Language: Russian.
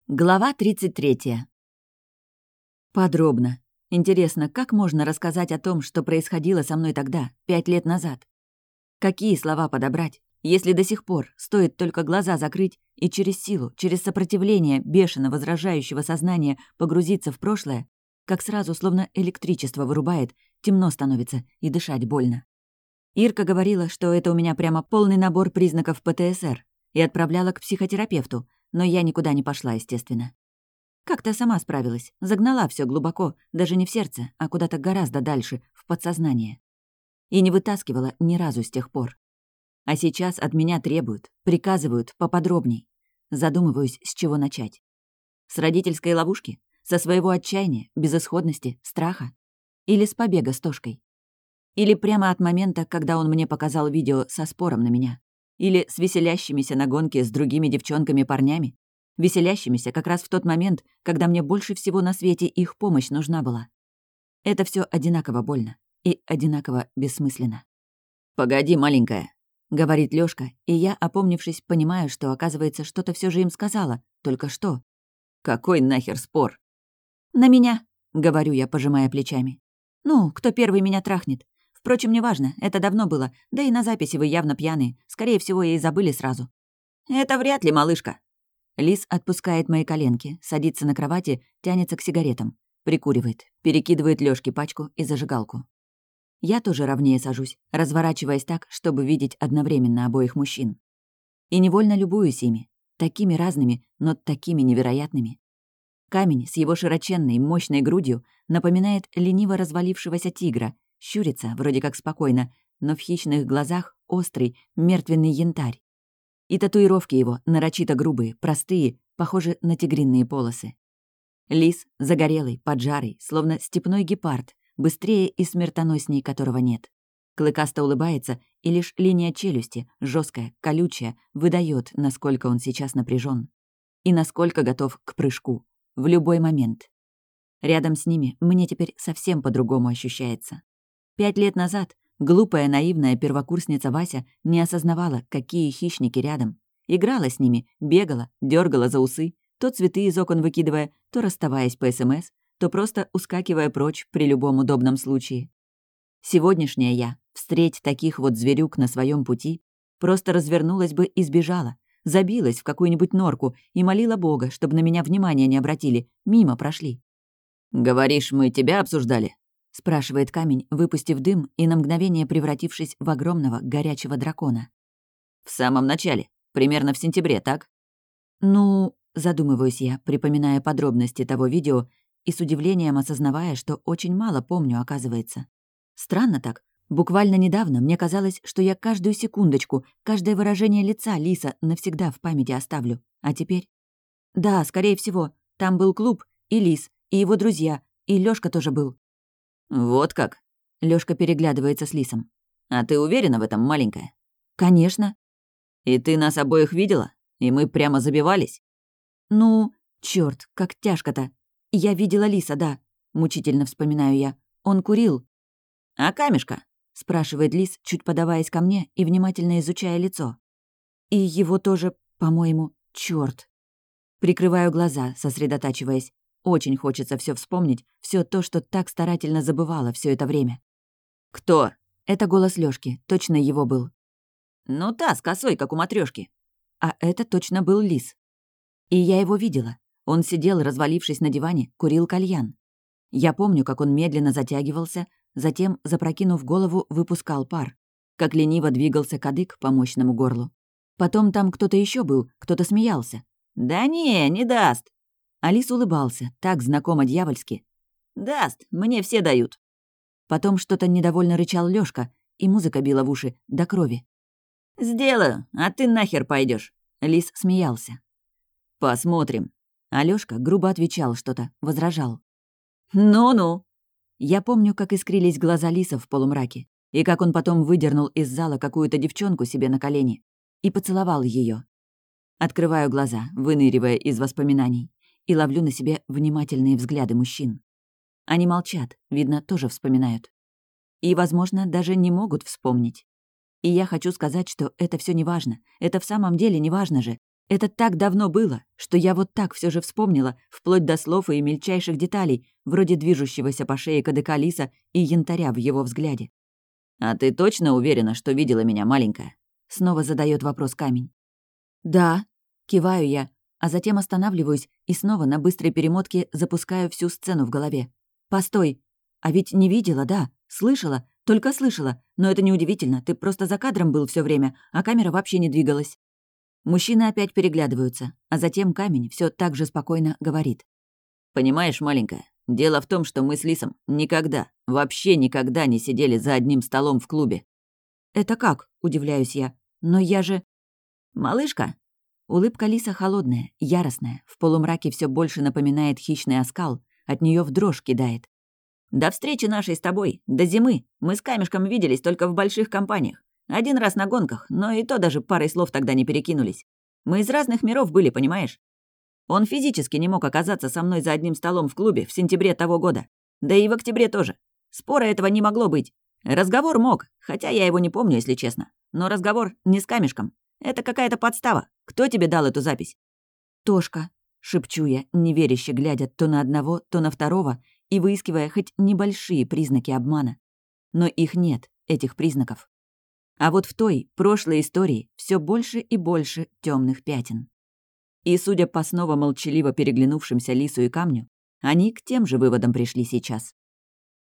Глава 33. Подробно. Интересно, как можно рассказать о том, что происходило со мной тогда, 5 лет назад? Какие слова подобрать, если до сих пор стоит только глаза закрыть и через силу, через сопротивление бешено возражающего сознания погрузиться в прошлое, как сразу словно электричество вырубает, темно становится и дышать больно. Ирка говорила, что это у меня прямо полный набор признаков ПТСР, и отправляла к психотерапевту, но я никуда не пошла, естественно. Как-то сама справилась, загнала все глубоко, даже не в сердце, а куда-то гораздо дальше, в подсознание. И не вытаскивала ни разу с тех пор. А сейчас от меня требуют, приказывают поподробней. Задумываюсь, с чего начать. С родительской ловушки? Со своего отчаяния, безысходности, страха? Или с побега с Тошкой? Или прямо от момента, когда он мне показал видео со спором на меня? Или с веселящимися на гонке с другими девчонками-парнями? Веселящимися как раз в тот момент, когда мне больше всего на свете их помощь нужна была. Это все одинаково больно и одинаково бессмысленно. «Погоди, маленькая», — говорит Лёшка, и я, опомнившись, понимаю, что, оказывается, что-то все же им сказала. Только что? «Какой нахер спор?» «На меня», — говорю я, пожимая плечами. «Ну, кто первый меня трахнет? Впрочем, неважно, это давно было, да и на записи вы явно пьяные. Скорее всего, и забыли сразу». «Это вряд ли, малышка». Лис отпускает мои коленки, садится на кровати, тянется к сигаретам, прикуривает, перекидывает Лёшке пачку и зажигалку. Я тоже ровнее сажусь, разворачиваясь так, чтобы видеть одновременно обоих мужчин. И невольно любуюсь ими, такими разными, но такими невероятными. Камень с его широченной, мощной грудью напоминает лениво развалившегося тигра, щурится, вроде как спокойно, но в хищных глазах острый, мертвенный янтарь. И татуировки его нарочито грубые, простые, похожи на тигринные полосы. Лис, загорелый, поджарый, словно степной гепард, быстрее и смертоносней которого нет. Клыкасто улыбается, и лишь линия челюсти, жесткая, колючая, выдает, насколько он сейчас напряжен и насколько готов к прыжку. В любой момент. Рядом с ними мне теперь совсем по-другому ощущается. 5 лет назад глупая, наивная первокурсница Вася не осознавала, какие хищники рядом. Играла с ними, бегала, дергала за усы, то цветы из окон выкидывая, то расставаясь по СМС, то просто ускакивая прочь при любом удобном случае. Сегодняшняя я, встреть таких вот зверюк на своем пути, просто развернулась бы и сбежала, забилась в какую-нибудь норку и молила Бога, чтобы на меня внимания не обратили, мимо прошли. «Говоришь, мы тебя обсуждали?» — спрашивает камень, выпустив дым и на мгновение превратившись в огромного горячего дракона. «В самом начале, примерно в сентябре, так?» «Ну...» — задумываюсь я, припоминая подробности того видео и с удивлением осознавая, что очень мало помню, оказывается. Странно так. Буквально недавно мне казалось, что я каждую секундочку, каждое выражение лица Лиса навсегда в памяти оставлю. А теперь? Да, скорее всего, там был клуб, и Лис, и его друзья, и Лёшка тоже был. «Вот как?» Лёшка переглядывается с Лисом. «А ты уверена в этом, маленькая?» «Конечно». «И ты нас обоих видела? И мы прямо забивались?» «Ну, чёрт, как тяжко-то. Я видела Лиса, да», — мучительно вспоминаю я. «Он курил». «А камешка?» — спрашивает Лис, чуть подаваясь ко мне и внимательно изучая лицо. «И его тоже, по-моему, чёрт». Прикрываю глаза, сосредотачиваясь. Очень хочется все вспомнить, все то, что так старательно забывала все это время. «Кто?» — это голос Лёшки, точно его был. «Ну та, с косой, как у матрёшки». А это точно был Лис. И я его видела. Он сидел, развалившись на диване, курил кальян. Я помню, как он медленно затягивался, затем, запрокинув голову, выпускал пар, как лениво двигался кадык по мощному горлу. Потом там кто-то еще был, кто-то смеялся. «Да не даст». Алис улыбался, так знакомо дьявольски. «Даст, мне все дают». Потом что-то недовольно рычал Лёшка, и музыка била в уши до крови. «Сделаю, а ты нахер пойдешь. Лис смеялся. «Посмотрим». А Лёшка грубо отвечал что-то, возражал. «Ну-ну». Я помню, как искрились глаза Лиса в полумраке, и как он потом выдернул из зала какую-то девчонку себе на колени и поцеловал её. Открываю глаза, выныривая из воспоминаний, и ловлю на себе внимательные взгляды мужчин. Они молчат, видно, тоже вспоминают. И, возможно, даже не могут вспомнить. И я хочу сказать, что это все неважно. Это в самом деле неважно же. Это так давно было, что я вот так все же вспомнила, вплоть до слов и мельчайших деталей, вроде движущегося по шее кадыка лиса и янтаря в его взгляде. «А ты точно уверена, что видела меня, маленькая?» Снова задает вопрос камень. «Да», — киваю я, а затем останавливаюсь и снова на быстрой перемотке запускаю всю сцену в голове. «Постой, а ведь не видела, да, слышала, только слышала, но это неудивительно, ты просто за кадром был все время, а камера вообще не двигалась». Мужчины опять переглядываются, а затем камень все так же спокойно говорит. «Понимаешь, маленькая, дело в том, что мы с Лисом никогда, вообще никогда не сидели за одним столом в клубе». «Это как?» — удивляюсь я. «Но я же...» «Малышка!» Улыбка Лиса холодная, яростная, в полумраке все больше напоминает хищный оскал, от нее в дрожь кидает. «До встречи нашей с тобой, до зимы, мы с Камешком виделись только в больших компаниях. Один раз на гонках, но и то даже парой слов тогда не перекинулись. Мы из разных миров были, понимаешь? Он физически не мог оказаться со мной за одним столом в клубе в сентябре того года. Да и в октябре тоже. Спора этого не могло быть. Разговор мог, хотя я его не помню, если честно. Но разговор не с Камешком. Это какая-то подстава. Кто тебе дал эту запись?» «Тошка», — шепчу я, неверяще глядя то на одного, то на второго, и выискивая хоть небольшие признаки обмана. Но их нет, этих признаков. А вот в той, прошлой истории все больше и больше темных пятен. И, судя по снова молчаливо переглянувшимся лису и камню, они к тем же выводам пришли сейчас.